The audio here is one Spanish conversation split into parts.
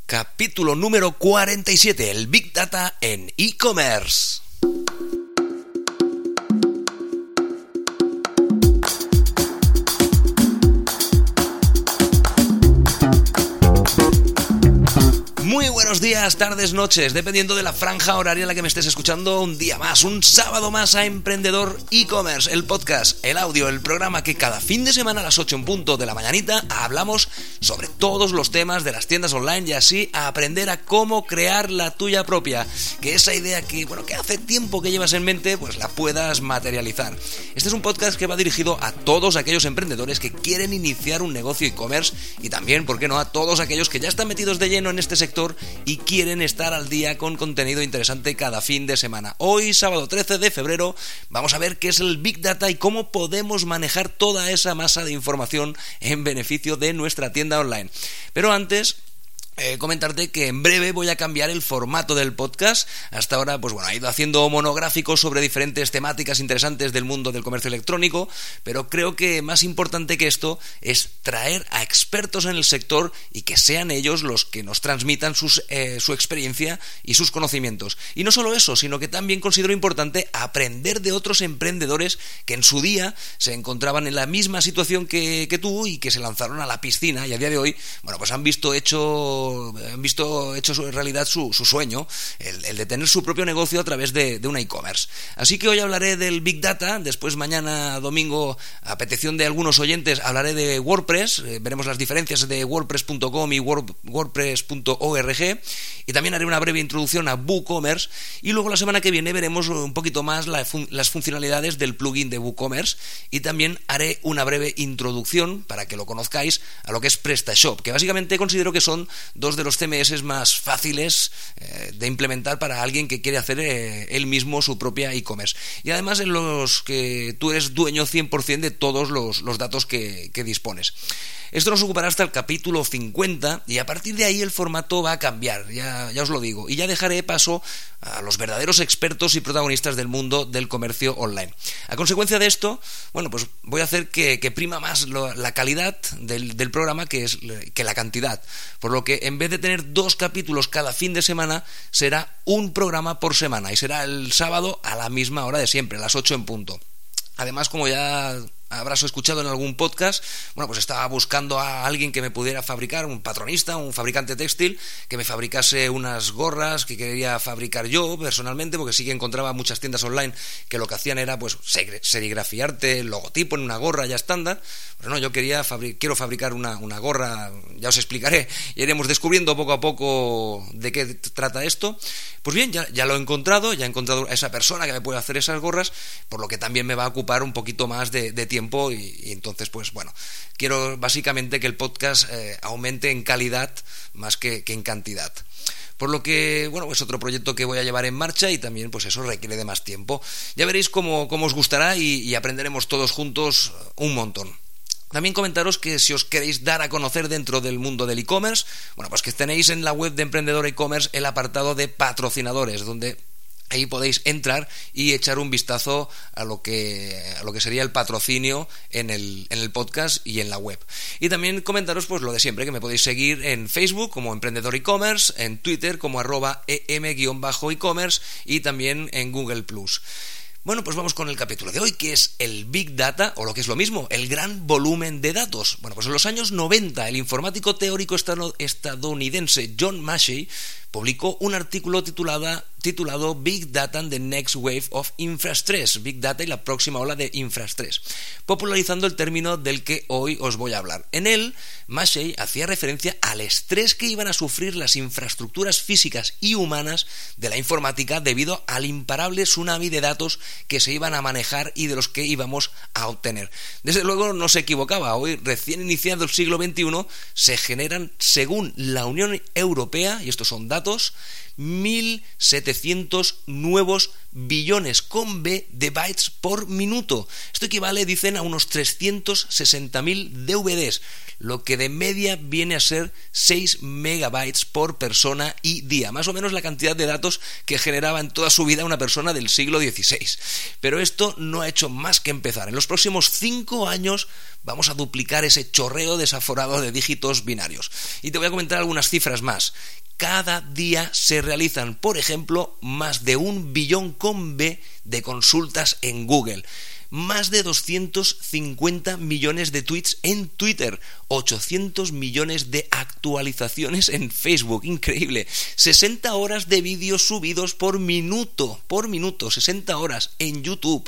Capítulo número 47, el Big Data en e-commerce. Muy buenos días, tardes, noches, dependiendo de la franja horaria en la que me estés escuchando. Un día más, un sábado más a Emprendedor e-commerce, el podcast, el audio, el programa que cada fin de semana a las 8 en punto de la mañanita hablamos sobre todos los temas de las tiendas online y así a aprender a cómo crear la tuya propia. Que esa idea que hace tiempo que llevas en mente, pues la puedas materializar. Este es un podcast que va dirigido a todos aquellos emprendedores que quieren iniciar un negocio e-commerce y también, ¿por qué no?, a todos aquellos que ya están metidos de lleno en este sector y quieren estar al día con contenido interesante cada fin de semana. Hoy, sábado 13 de febrero, vamos a ver qué es el Big Data y cómo podemos manejar toda esa masa de información en beneficio de nuestra tienda online. Pero antes, comentarte que en breve voy a cambiar el formato del podcast. Hasta ahora, he ido haciendo monográficos sobre diferentes temáticas interesantes del mundo del comercio electrónico, pero creo que más importante que esto es traer a expertos en el sector y que sean ellos los que nos transmitan su experiencia y sus conocimientos. Y no solo eso, sino que también considero importante aprender de otros emprendedores que en su día se encontraban en la misma situación que tú y que se lanzaron a la piscina y a día de hoy, han visto hecho en realidad su sueño, el de tener su propio negocio a través de una e-commerce. Así que hoy hablaré del Big Data, después mañana domingo, a petición de algunos oyentes, hablaré de WordPress, veremos las diferencias de WordPress.com y WordPress.org, y también haré una breve introducción a WooCommerce, y luego la semana que viene veremos un poquito más las funcionalidades del plugin de WooCommerce, y también haré una breve introducción, para que lo conozcáis, a lo que es PrestaShop, que básicamente considero que son dos de los CMS más fáciles de implementar para alguien que quiere hacer él mismo su propia e-commerce. Y además en los que tú eres dueño 100% de todos los datos que dispones. Esto nos ocupará hasta el capítulo 50 y a partir de ahí el formato va a cambiar, ya os lo digo, y ya dejaré paso a los verdaderos expertos y protagonistas del mundo del comercio online. A consecuencia de esto, voy a hacer que prima más la calidad del programa que la cantidad, por lo que en vez de tener 2 capítulos cada fin de semana, será un programa por semana y será el sábado a la misma hora de siempre, a las 8 en punto. Además, como ya habrás escuchado en algún podcast, estaba buscando a alguien que me pudiera fabricar, un patronista, un fabricante textil, que me fabricase unas gorras que quería fabricar yo personalmente, porque sí que encontraba muchas tiendas online que lo que hacían era serigrafiarte el logotipo en una gorra ya estándar. Pero no, yo quiero fabricar una gorra, ya os explicaré, y iremos descubriendo poco a poco de qué trata esto. Pues bien, ya lo he encontrado, ya he encontrado a esa persona que me puede hacer esas gorras, por lo que también me va a ocupar un poquito más de tiempo y entonces, quiero básicamente que el podcast aumente en calidad más que en cantidad. Por lo que, es otro proyecto que voy a llevar en marcha y también, eso requiere de más tiempo. Ya veréis cómo os gustará y aprenderemos todos juntos un montón. También comentaros que si os queréis dar a conocer dentro del mundo del e-commerce, que tenéis en la web de Emprendedor e-commerce el apartado de patrocinadores, donde ahí podéis entrar y echar un vistazo a lo que sería el patrocinio en el podcast y en la web. Y también comentaros lo de siempre, que me podéis seguir en Facebook como Emprendedor e-commerce, en Twitter como @em_e-commerce y también en Google+. Vamos con el capítulo de hoy, que es el Big Data, o lo que es lo mismo, el gran volumen de datos. En los años 90, el informático teórico estadounidense John Massey publicó un artículo titulado Big Data and the Next Wave of Infrastress, Big Data y la próxima ola de infrastress, popularizando el término del que hoy os voy a hablar. En él, Massey hacía referencia al estrés que iban a sufrir las infraestructuras físicas y humanas de la informática debido al imparable tsunami de datos que se iban a manejar y de los que íbamos a obtener. Desde luego no se equivocaba. Hoy, recién iniciado el siglo XXI, se generan, según la Unión Europea, y estos son datos datos, 1.700 nuevos billones con B de bytes por minuto. Esto equivale, dicen, a unos 360.000 DVDs, lo que de media viene a ser 6 megabytes por persona y día, más o menos la cantidad de datos que generaba en toda su vida una persona del siglo XVI. Pero esto no ha hecho más que empezar. En los próximos 5 años vamos a duplicar ese chorreo desaforado de dígitos binarios. Y te voy a comentar algunas cifras más. Cada día se realizan, por ejemplo, más de 1 billón con B de consultas en Google, más de 250 millones de tweets en Twitter, 800 millones de actualizaciones en Facebook, increíble, 60 horas de vídeos subidos por minuto, 60 horas en YouTube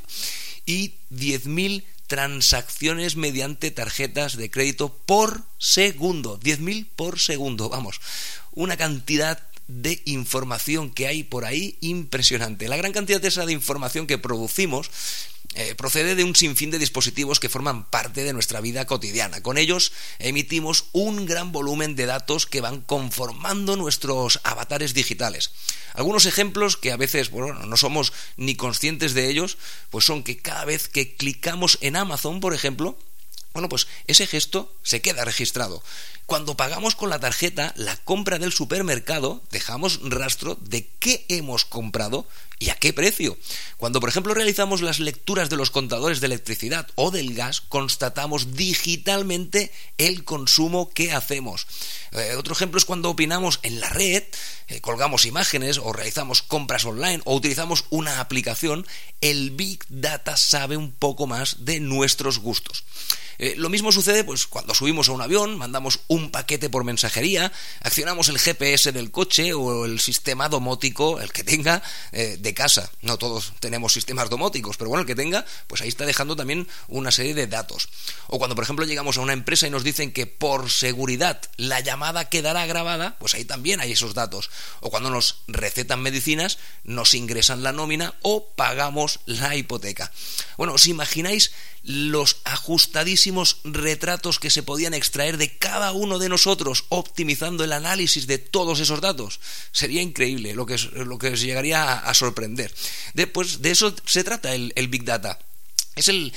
y 10.000 transacciones mediante tarjetas de crédito por segundo, 10.000 por segundo, vamos, una cantidad de información que hay por ahí impresionante. La gran cantidad de esa de información que producimos procede de un sinfín de dispositivos que forman parte de nuestra vida cotidiana. Con ellos emitimos un gran volumen de datos que van conformando nuestros avatares digitales. Algunos ejemplos que a veces no somos ni conscientes de ellos, pues son que cada vez que clicamos en Amazon, por ejemplo, pues ese gesto se queda registrado. Cuando pagamos con la tarjeta la compra del supermercado, dejamos rastro de qué hemos comprado y a qué precio. Cuando, por ejemplo, realizamos las lecturas de los contadores de electricidad o del gas, constatamos digitalmente el consumo que hacemos. Otro ejemplo es cuando opinamos en la red, colgamos imágenes o realizamos compras online o utilizamos una aplicación, el Big Data sabe un poco más de nuestros gustos. Lo mismo sucede pues cuando subimos a un avión, mandamos un paquete por mensajería, accionamos el GPS del coche o el sistema domótico, el que tenga, de casa. No todos tenemos sistemas domóticos, pero bueno, el que tenga, pues ahí está dejando también una serie de datos. O cuando, por ejemplo, llegamos a una empresa y nos dicen que por seguridad la llamada quedará grabada, pues ahí también hay esos datos. O cuando nos recetan medicinas, nos ingresan la nómina o pagamos la hipoteca. Bueno, ¿os imagináis los ajustadísimos retratos que se podían extraer de cada uno de nosotros optimizando el análisis de todos esos datos? Sería increíble lo que os llegaría a sorprender. Pues de eso se trata el Big Data. Es el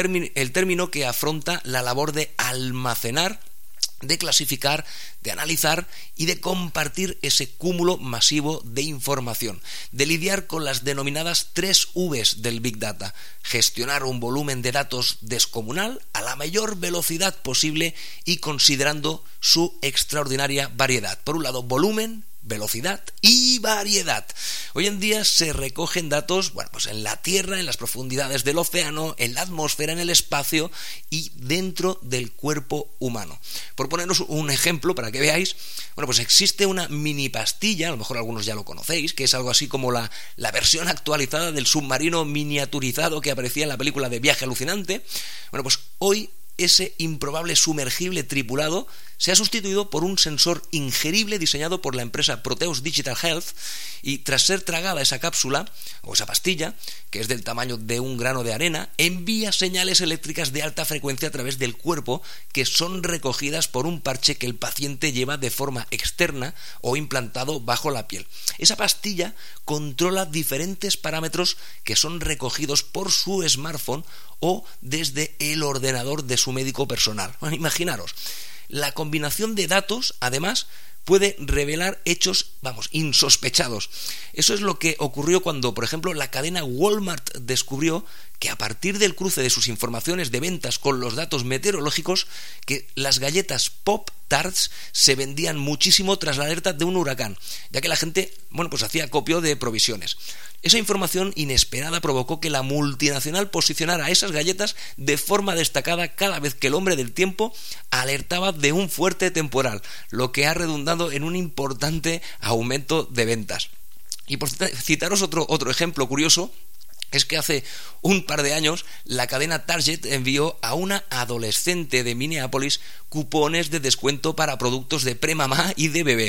término que afronta la labor de almacenar, de clasificar, de analizar y de compartir ese cúmulo masivo de información, de lidiar con las denominadas 3 Vs del Big Data, gestionar un volumen de datos descomunal a la mayor velocidad posible y considerando su extraordinaria variedad. Por un lado, volumen, velocidad y variedad. Hoy en día se recogen datos, pues en la Tierra, en las profundidades del océano, en la atmósfera, en el espacio y dentro del cuerpo humano. Por poneros un ejemplo para que veáis, pues existe una mini pastilla, a lo mejor algunos ya lo conocéis, que es algo así como la versión actualizada del submarino miniaturizado que aparecía en la película de Viaje Alucinante. Pues hoy ese improbable sumergible tripulado se ha sustituido por un sensor ingerible diseñado por la empresa Proteus Digital Health y tras ser tragada esa cápsula o esa pastilla, que es del tamaño de un grano de arena, envía señales eléctricas de alta frecuencia a través del cuerpo que son recogidas por un parche que el paciente lleva de forma externa o implantado bajo la piel. Esa pastilla controla diferentes parámetros que son recogidos por su smartphone o desde el ordenador de su médico personal. Imaginaros, la combinación de datos, además, puede revelar hechos, insospechados. Eso es lo que ocurrió cuando, por ejemplo, la cadena Walmart descubrió que a partir del cruce de sus informaciones de ventas con los datos meteorológicos, que las galletas Pop-Tarts se vendían muchísimo tras la alerta de un huracán, ya que la gente, hacía acopio de provisiones. Esa información inesperada provocó que la multinacional posicionara esas galletas de forma destacada cada vez que el hombre del tiempo alertaba de un fuerte temporal, lo que ha redundado en un importante aumento de ventas. Y por citaros otro ejemplo curioso, es que hace un par de años la cadena Target envió a una adolescente de Minneapolis cupones de descuento para productos de premamá y de bebé.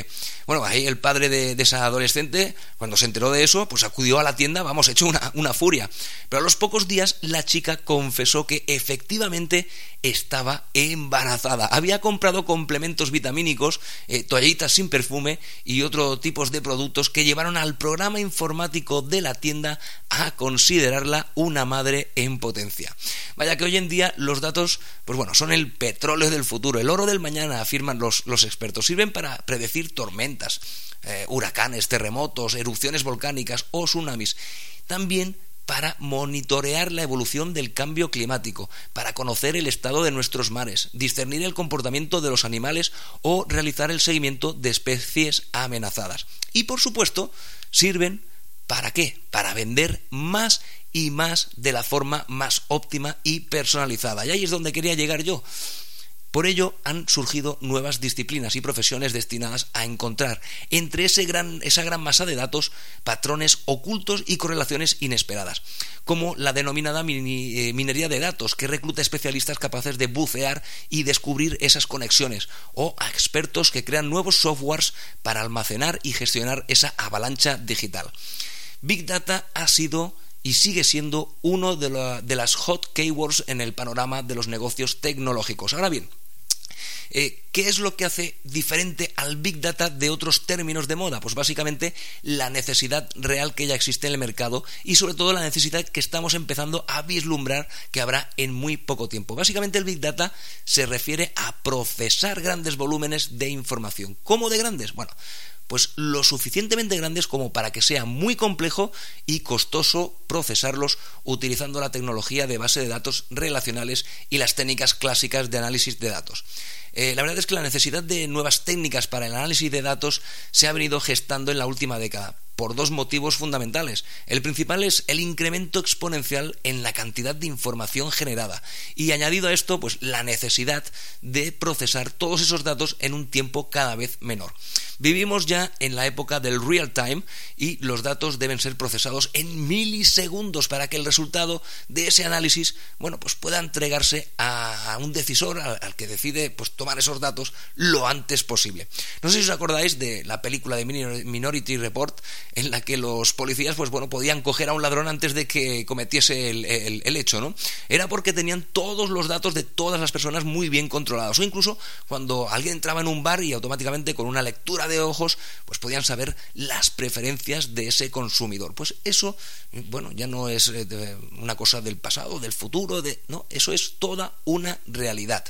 Bueno, ahí el padre de esa adolescente, cuando se enteró de eso, pues acudió a la tienda, vamos, hecho una furia. Pero a los pocos días la chica confesó que efectivamente estaba embarazada. Había comprado complementos vitamínicos, toallitas sin perfume y otro tipos de productos que llevaron al programa informático de la tienda a considerarla una madre en potencia. Vaya que hoy en día los datos, pues bueno, son el petróleo del futuro, el oro del mañana, afirman los expertos. Sirven para predecir tormentas, huracanes, terremotos, erupciones volcánicas o tsunamis. También para monitorear la evolución del cambio climático, para conocer el estado de nuestros mares, discernir el comportamiento de los animales o realizar el seguimiento de especies amenazadas. Y por supuesto, sirven ¿para qué? Para vender más y más de la forma más óptima y personalizada. Y ahí es donde quería llegar yo. Por ello han surgido nuevas disciplinas y profesiones destinadas a encontrar entre esa gran masa de datos patrones ocultos y correlaciones inesperadas, como la denominada minería de datos, que recluta especialistas capaces de bucear y descubrir esas conexiones, o a expertos que crean nuevos softwares para almacenar y gestionar esa avalancha digital. Big Data ha sido y sigue siendo uno de las hot keywords en el panorama de los negocios tecnológicos. Ahora bien, ¿qué es lo que hace diferente al Big Data de otros términos de moda? Pues básicamente la necesidad real que ya existe en el mercado y sobre todo la necesidad que estamos empezando a vislumbrar que habrá en muy poco tiempo. Básicamente el Big Data se refiere a procesar grandes volúmenes de información. ¿Cómo de grandes? Bueno, pues lo suficientemente grandes como para que sea muy complejo y costoso procesarlos utilizando la tecnología de base de datos relacionales y las técnicas clásicas de análisis de datos. La verdad es que la necesidad de nuevas técnicas para el análisis de datos se ha venido gestando en la última década por dos motivos fundamentales. El principal es el incremento exponencial en la cantidad de información generada y añadido a esto, pues la necesidad de procesar todos esos datos en un tiempo cada vez menor. Vivimos ya en la época del real time y los datos deben ser procesados en milisegundos para que el resultado de ese análisis, bueno, pues pueda entregarse a un decisor, al que decide pues tomar esos datos lo antes posible. No sé si os acordáis de la película de Minority Report, en la que los policías pues bueno podían coger a un ladrón antes de que cometiese el hecho, ¿no? Era porque tenían todos los datos de todas las personas muy bien controlados, o incluso cuando alguien entraba en un bar y automáticamente con una lectura de ojos pues podían saber las preferencias de ese consumidor. Pues eso, bueno, ya no es una cosa del pasado, del futuro, no, eso es toda una realidad.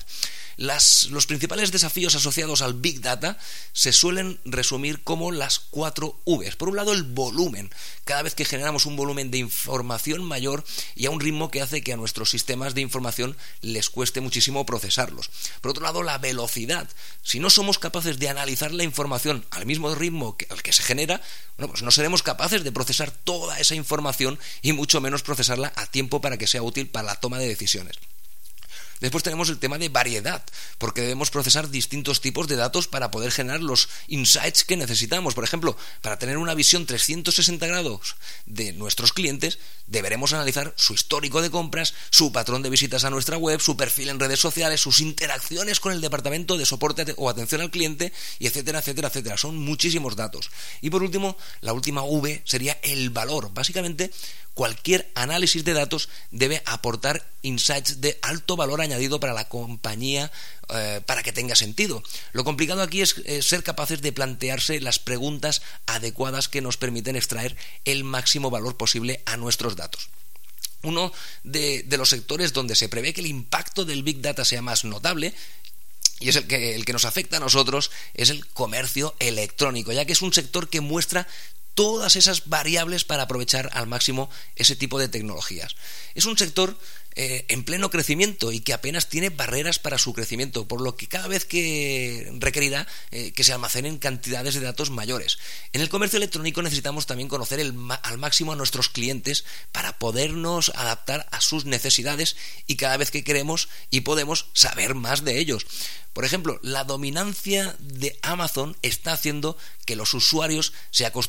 Los principales desafíos asociados al Big Data se suelen resumir como las 4 Vs. Por un lado, el volumen. Cada vez que generamos un volumen de información mayor y a un ritmo que hace que a nuestros sistemas de información les cueste muchísimo procesarlos. Por otro lado, la velocidad. Si no somos capaces de analizar la información al mismo ritmo al que se genera, bueno, pues no seremos capaces de procesar toda esa información y mucho menos procesarla a tiempo para que sea útil para la toma de decisiones. Después tenemos el tema de variedad, porque debemos procesar distintos tipos de datos para poder generar los insights que necesitamos. Por ejemplo, para tener una visión 360 grados de nuestros clientes, deberemos analizar su histórico de compras, su patrón de visitas a nuestra web, su perfil en redes sociales, sus interacciones con el departamento de soporte o atención al cliente, y etcétera, etcétera, etcétera. Son muchísimos datos. Y por último, la última V sería el valor. Básicamente, cualquier análisis de datos debe aportar insights de alto valor añadido para la compañía para que tenga sentido. Lo complicado aquí es ser capaces de plantearse las preguntas adecuadas que nos permiten extraer el máximo valor posible a nuestros datos. Uno de los sectores donde se prevé que el impacto del Big Data sea más notable, y es el que nos afecta a nosotros, es el comercio electrónico, ya que es un sector que muestra todas esas variables para aprovechar al máximo ese tipo de tecnologías. Es un sector en pleno crecimiento y que apenas tiene barreras para su crecimiento, por lo que cada vez que requerirá que se almacenen cantidades de datos mayores. En el comercio electrónico necesitamos también conocer al máximo a nuestros clientes para podernos adaptar a sus necesidades y cada vez que queremos y podemos saber más de ellos. Por ejemplo, la dominancia de Amazon está haciendo que los usuarios se acostumbren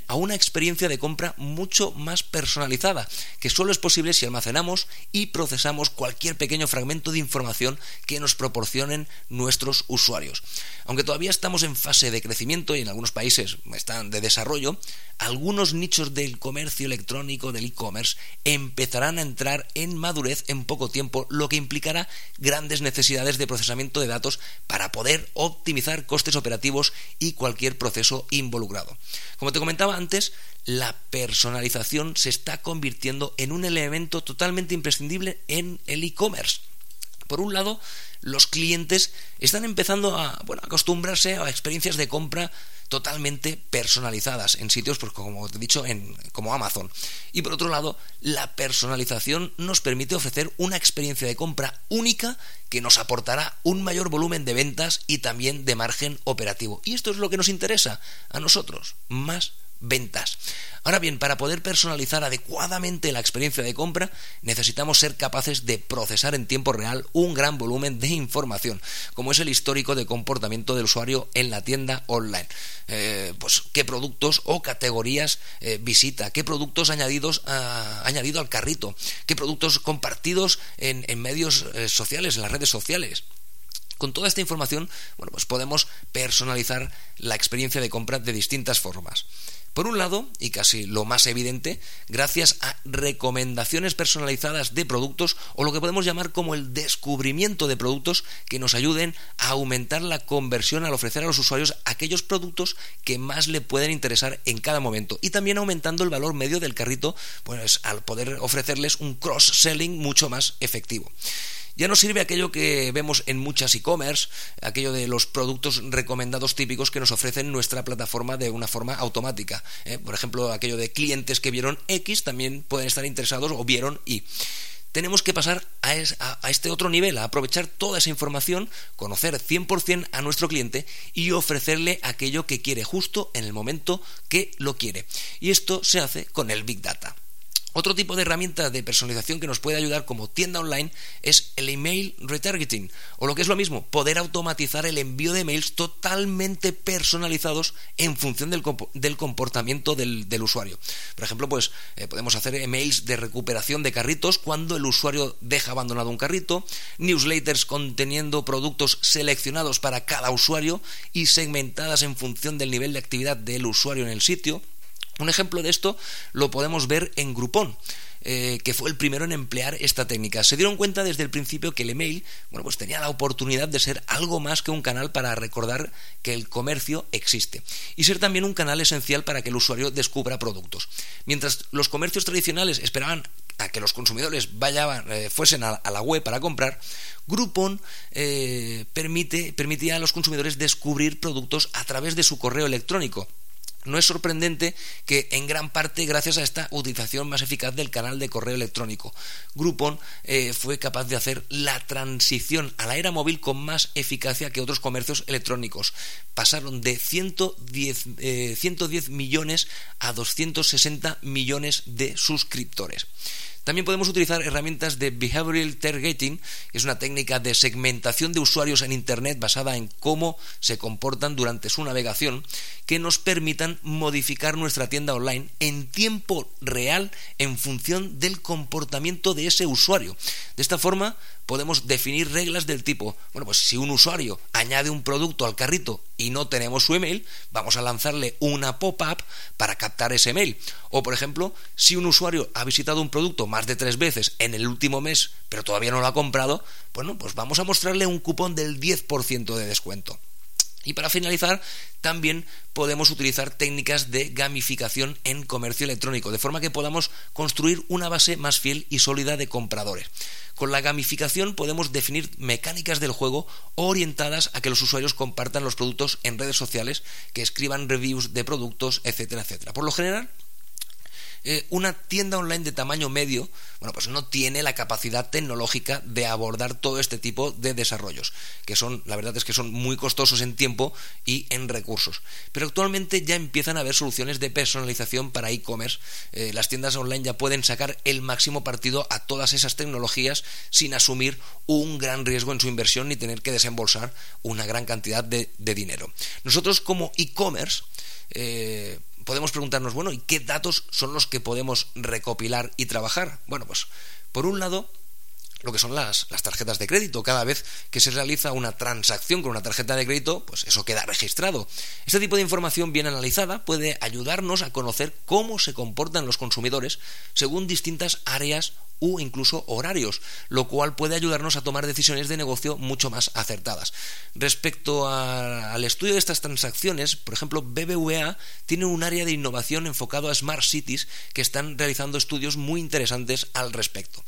a una experiencia de compra mucho más personalizada, que solo es posible si almacenamos y procesamos cualquier pequeño fragmento de información que nos proporcionen nuestros usuarios. Aunque todavía estamos en fase de crecimiento y en algunos países están de desarrollo, algunos nichos del comercio electrónico, del e-commerce, empezarán a entrar en madurez en poco tiempo, lo que implicará grandes necesidades de procesamiento de datos para poder optimizar costes operativos y cualquier proceso involucrado. Como te comentaba antes, la personalización se está convirtiendo en un elemento totalmente imprescindible en el e-commerce. Por un lado, los clientes están empezando a acostumbrarse a experiencias de compra totalmente personalizadas en sitios, pues, como te he dicho, como Amazon. Y por otro lado, la personalización nos permite ofrecer una experiencia de compra única que nos aportará un mayor volumen de ventas y también de margen operativo. Y esto es lo que nos interesa a nosotros, más ventas. Ahora bien, para poder personalizar adecuadamente la experiencia de compra, necesitamos ser capaces de procesar en tiempo real un gran volumen de información, como es el histórico de comportamiento del usuario en la tienda online. Pues qué productos o categorías visita, qué productos ha añadido al carrito, qué productos compartidos en medios sociales, en las redes sociales. Con toda esta información, pues podemos personalizar la experiencia de compra de distintas formas. Por un lado, y casi lo más evidente, gracias a recomendaciones personalizadas de productos o lo que podemos llamar como el descubrimiento de productos que nos ayuden a aumentar la conversión al ofrecer a los usuarios aquellos productos que más le pueden interesar en cada momento, y también aumentando el valor medio del carrito, pues al poder ofrecerles un cross-selling mucho más efectivo. Ya nos sirve aquello que vemos en muchas e-commerce, aquello de los productos recomendados típicos que nos ofrecen nuestra plataforma de una forma automática. Por ejemplo, aquello de clientes que vieron X también pueden estar interesados o vieron Y. Tenemos que pasar a este otro nivel, a aprovechar toda esa información, conocer 100% a nuestro cliente y ofrecerle aquello que quiere justo en el momento que lo quiere. Y esto se hace con el Big Data. Otro tipo de herramienta de personalización que nos puede ayudar como tienda online es el email retargeting, o lo que es lo mismo, poder automatizar el envío de emails totalmente personalizados en función del comportamiento del usuario. Por ejemplo, pues podemos hacer emails de recuperación de carritos cuando el usuario deja abandonado un carrito, newsletters conteniendo productos seleccionados para cada usuario y segmentadas en función del nivel de actividad del usuario en el sitio. Un ejemplo de esto lo podemos ver en Groupon, que fue el primero en emplear esta técnica. Se dieron cuenta desde el principio que el email, pues tenía la oportunidad de ser algo más que un canal para recordar que el comercio existe y ser también un canal esencial para que el usuario descubra productos. Mientras los comercios tradicionales esperaban a que los consumidores fuesen a la web para comprar, Groupon permitía a los consumidores descubrir productos a través de su correo electrónico. No es sorprendente que en gran parte gracias a esta utilización más eficaz del canal de correo electrónico, Groupon fue capaz de hacer la transición a la era móvil con más eficacia que otros comercios electrónicos. Pasaron de 110 millones a 260 millones de suscriptores. También podemos utilizar herramientas de Behavioral Targeting, que es una técnica de segmentación de usuarios en Internet basada en cómo se comportan durante su navegación, que nos permitan modificar nuestra tienda online en tiempo real en función del comportamiento de ese usuario. De esta forma podemos definir reglas del tipo, pues si un usuario añade un producto al carrito y no tenemos su email, vamos a lanzarle una pop-up para captar ese email. O, por ejemplo, si un usuario ha visitado un producto más de 3 veces en el último mes, pero todavía no lo ha comprado, pues vamos a mostrarle un cupón del 10% de descuento. Y para finalizar, también podemos utilizar técnicas de gamificación en comercio electrónico, de forma que podamos construir una base más fiel y sólida de compradores. Con la gamificación podemos definir mecánicas del juego orientadas a que los usuarios compartan los productos en redes sociales, que escriban reviews de productos, etcétera, etcétera. Por lo general, una tienda online de tamaño medio, pues no tiene la capacidad tecnológica de abordar todo este tipo de desarrollos, que la verdad es que son muy costosos en tiempo y en recursos. Pero actualmente ya empiezan a haber soluciones de personalización para e-commerce. Las tiendas online ya pueden sacar el máximo partido a todas esas tecnologías sin asumir un gran riesgo en su inversión ni tener que desembolsar una gran cantidad de dinero. Nosotros como e-commerce podemos preguntarnos, bueno, ¿y qué datos son los que podemos recopilar y trabajar? Bueno, pues por un lado, lo que son las tarjetas de crédito. Cada vez que se realiza una transacción con una tarjeta de crédito, pues eso queda registrado. Este tipo de información bien analizada puede ayudarnos a conocer cómo se comportan los consumidores según distintas áreas o incluso horarios, lo cual puede ayudarnos a tomar decisiones de negocio mucho más acertadas. Respecto al estudio de estas transacciones, por ejemplo, BBVA tiene un área de innovación enfocado a Smart Cities que están realizando estudios muy interesantes al respecto.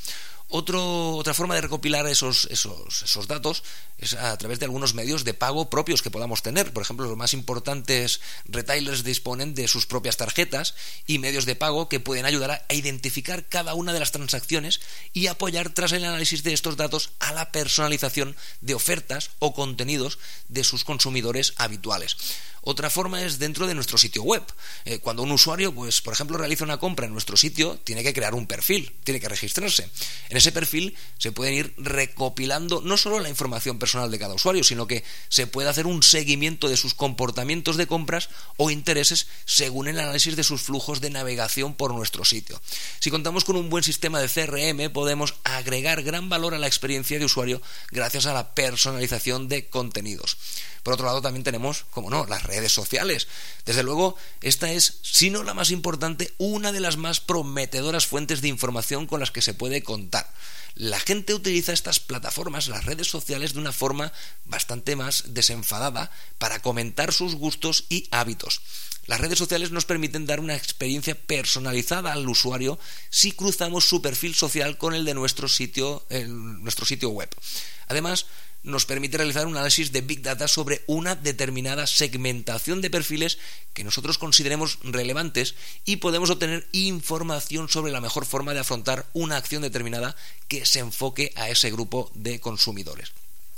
Otra forma de recopilar esos datos es a través de algunos medios de pago propios que podamos tener. Por ejemplo, los más importantes retailers disponen de sus propias tarjetas y medios de pago que pueden ayudar a identificar cada una de las transacciones y apoyar tras el análisis de estos datos a la personalización de ofertas o contenidos de sus consumidores habituales. Otra forma es dentro de nuestro sitio web. Cuando un usuario, pues por ejemplo, realiza una compra en nuestro sitio, tiene que crear un perfil, tiene que registrarse. En ese perfil se pueden ir recopilando no solo la información personal de cada usuario, sino que se puede hacer un seguimiento de sus comportamientos de compras o intereses según el análisis de sus flujos de navegación por nuestro sitio. Si contamos con un buen sistema de CRM, podemos agregar gran valor a la experiencia de usuario gracias a la personalización de contenidos. Por otro lado, también tenemos, como no, las redes sociales. Desde luego, esta es, si no la más importante, una de las más prometedoras fuentes de información con las que se puede contar. La gente utiliza estas plataformas, las redes sociales, de una forma bastante más desenfadada para comentar sus gustos y hábitos. Las redes sociales nos permiten dar una experiencia personalizada al usuario si cruzamos su perfil social con el de nuestro sitio web. Además, nos permite realizar un análisis de Big Data sobre una determinada segmentación de perfiles que nosotros consideremos relevantes y podemos obtener información sobre la mejor forma de afrontar una acción determinada que se enfoque a ese grupo de consumidores.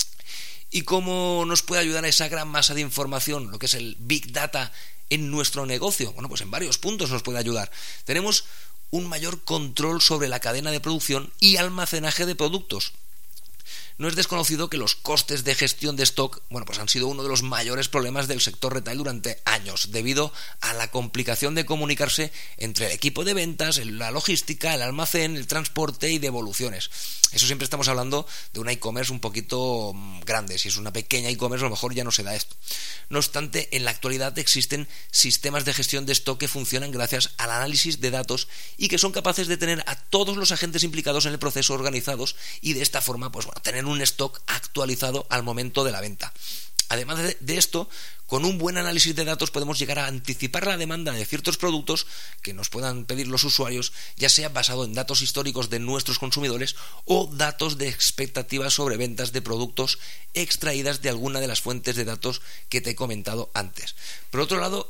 ¿Y cómo nos puede ayudar a esa gran masa de información, lo que es el Big Data, en nuestro negocio? Bueno, pues en varios puntos nos puede ayudar. Tenemos un mayor control sobre la cadena de producción y almacenaje de productos. No es desconocido que los costes de gestión de stock, pues han sido uno de los mayores problemas del sector retail durante años, debido a la complicación de comunicarse entre el equipo de ventas, la logística, el almacén, el transporte y devoluciones. Eso siempre estamos hablando de una e-commerce un poquito grande. Si es una pequeña e-commerce, a lo mejor ya no se da esto. No obstante, en la actualidad existen sistemas de gestión de stock que funcionan gracias al análisis de datos y que son capaces de tener a todos los agentes implicados en el proceso organizados y de esta forma, tener un stock actualizado al momento de la venta. Además de esto, con un buen análisis de datos podemos llegar a anticipar la demanda de ciertos productos que nos puedan pedir los usuarios, ya sea basado en datos históricos de nuestros consumidores o datos de expectativas sobre ventas de productos extraídas de alguna de las fuentes de datos que te he comentado antes. Por otro lado,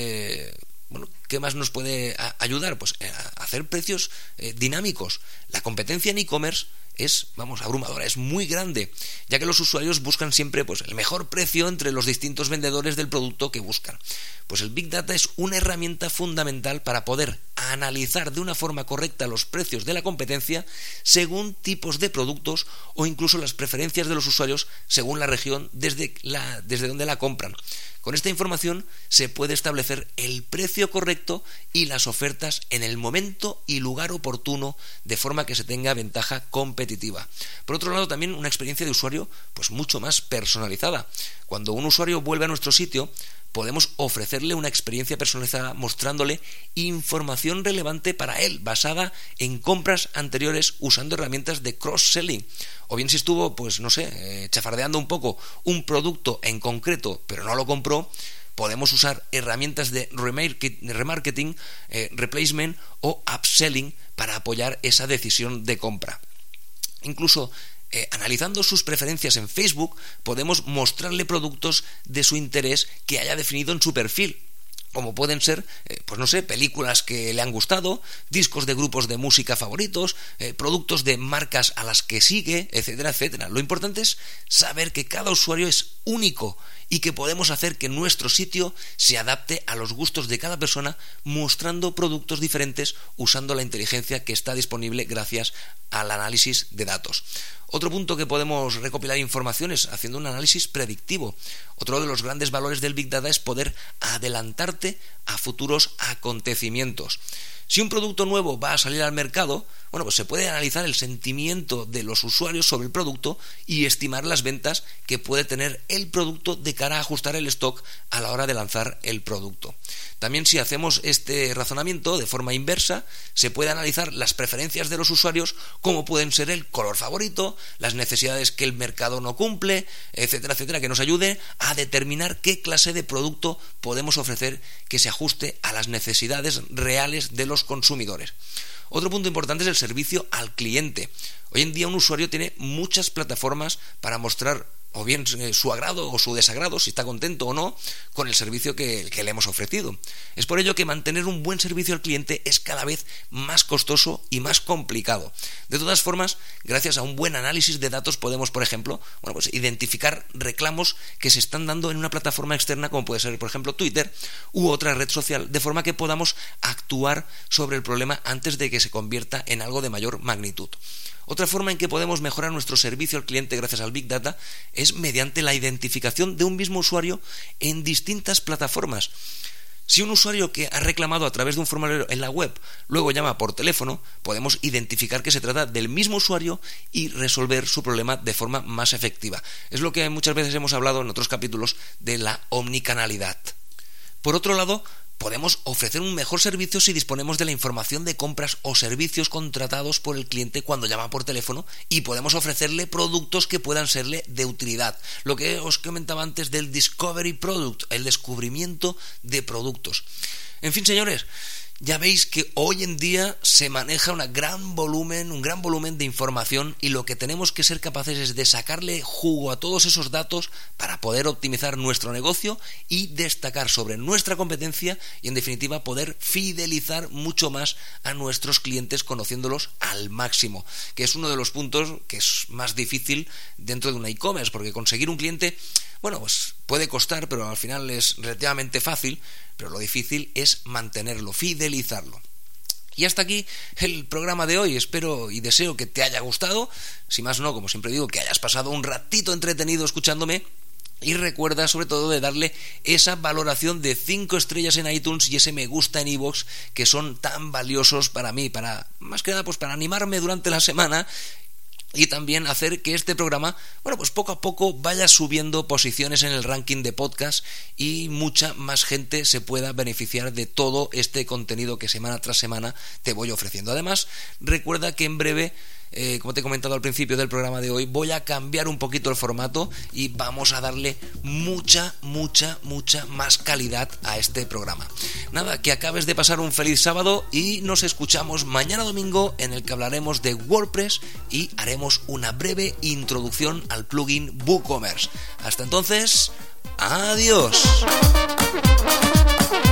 ¿qué más nos puede ayudar? A hacer precios dinámicos. La competencia en e-commerce es, abrumadora, es muy grande, ya que los usuarios buscan siempre el mejor precio entre los distintos vendedores del producto que buscan. El Big Data es una herramienta fundamental para poder analizar de una forma correcta los precios de la competencia según tipos de productos o incluso las preferencias de los usuarios según la región desde donde la compran. Con esta información se puede establecer el precio correcto y las ofertas en el momento y lugar oportuno, de forma que se tenga ventaja competitiva. Por otro lado, también una experiencia de usuario mucho más personalizada. Cuando un usuario vuelve a nuestro sitio, podemos ofrecerle una experiencia personalizada mostrándole información relevante para él, basada en compras anteriores usando herramientas de cross-selling. O bien si estuvo, chafardeando un poco un producto en concreto, pero no lo compró, podemos usar herramientas de remarketing, replacement o upselling para apoyar esa decisión de compra. Incluso analizando sus preferencias en Facebook, podemos mostrarle productos de su interés que haya definido en su perfil, como pueden ser, películas que le han gustado, discos de grupos de música favoritos, productos de marcas a las que sigue, etcétera, etcétera. Lo importante es saber que cada usuario es único y que podemos hacer que nuestro sitio se adapte a los gustos de cada persona, mostrando productos diferentes usando la inteligencia que está disponible gracias al análisis de datos. Otro punto que podemos recopilar informaciones haciendo un análisis predictivo. Otro de los grandes valores del Big Data es poder adelantarte a futuros acontecimientos. Si un producto nuevo va a salir al mercado, pues se puede analizar el sentimiento de los usuarios sobre el producto y estimar las ventas que puede tener el producto de cara a ajustar el stock a la hora de lanzar el producto. También, si hacemos este razonamiento de forma inversa, se puede analizar las preferencias de los usuarios, como pueden ser el color favorito, las necesidades que el mercado no cumple, etcétera, etcétera, que nos ayude a determinar qué clase de producto podemos ofrecer que se ajuste a las necesidades reales de los consumidores. Otro punto importante es el servicio al cliente. Hoy en día un usuario tiene muchas plataformas para mostrar o bien su agrado o su desagrado, si está contento o no con el servicio que le hemos ofrecido. Es por ello que mantener un buen servicio al cliente es cada vez más costoso y más complicado. De todas formas, gracias a un buen análisis de datos podemos, por ejemplo, identificar reclamos que se están dando en una plataforma externa, como puede ser, por ejemplo, Twitter u otra red social, de forma que podamos actuar sobre el problema antes de que se convierta en algo de mayor magnitud. Otra forma en que podemos mejorar nuestro servicio al cliente gracias al Big Data es mediante la identificación de un mismo usuario en distintas plataformas. Si un usuario que ha reclamado a través de un formulario en la web luego llama por teléfono, podemos identificar que se trata del mismo usuario y resolver su problema de forma más efectiva. Es lo que muchas veces hemos hablado en otros capítulos de la omnicanalidad. Por otro lado, podemos ofrecer un mejor servicio si disponemos de la información de compras o servicios contratados por el cliente cuando llama por teléfono, y podemos ofrecerle productos que puedan serle de utilidad. Lo que os comentaba antes del Discovery Product, el descubrimiento de productos. En fin, señores, ya veis que hoy en día se maneja un gran volumen de información, y lo que tenemos que ser capaces es de sacarle jugo a todos esos datos para poder optimizar nuestro negocio y destacar sobre nuestra competencia y, en definitiva, poder fidelizar mucho más a nuestros clientes conociéndolos al máximo, que es uno de los puntos que es más difícil dentro de una e-commerce, porque conseguir un cliente, pues puede costar, pero al final es relativamente fácil. Pero lo difícil es mantenerlo, fidelizarlo. Y hasta aquí el programa de hoy. Espero y deseo que te haya gustado. Si más no, como siempre digo, que hayas pasado un ratito entretenido escuchándome. Y recuerda sobre todo de darle esa valoración de 5 estrellas en iTunes y ese me gusta en iVoox, que son tan valiosos para mí, para más que nada para animarme durante la semana. Y también hacer que este programa, poco a poco vaya subiendo posiciones en el ranking de podcast y mucha más gente se pueda beneficiar de todo este contenido que semana tras semana te voy ofreciendo. Además, recuerda que en breve, como te he comentado al principio del programa de hoy, voy a cambiar un poquito el formato y vamos a darle mucha más calidad a este programa. Nada, que acabes de pasar un feliz sábado y nos escuchamos mañana domingo, en el que hablaremos de WordPress y haremos una breve introducción al plugin WooCommerce. Hasta entonces, adiós.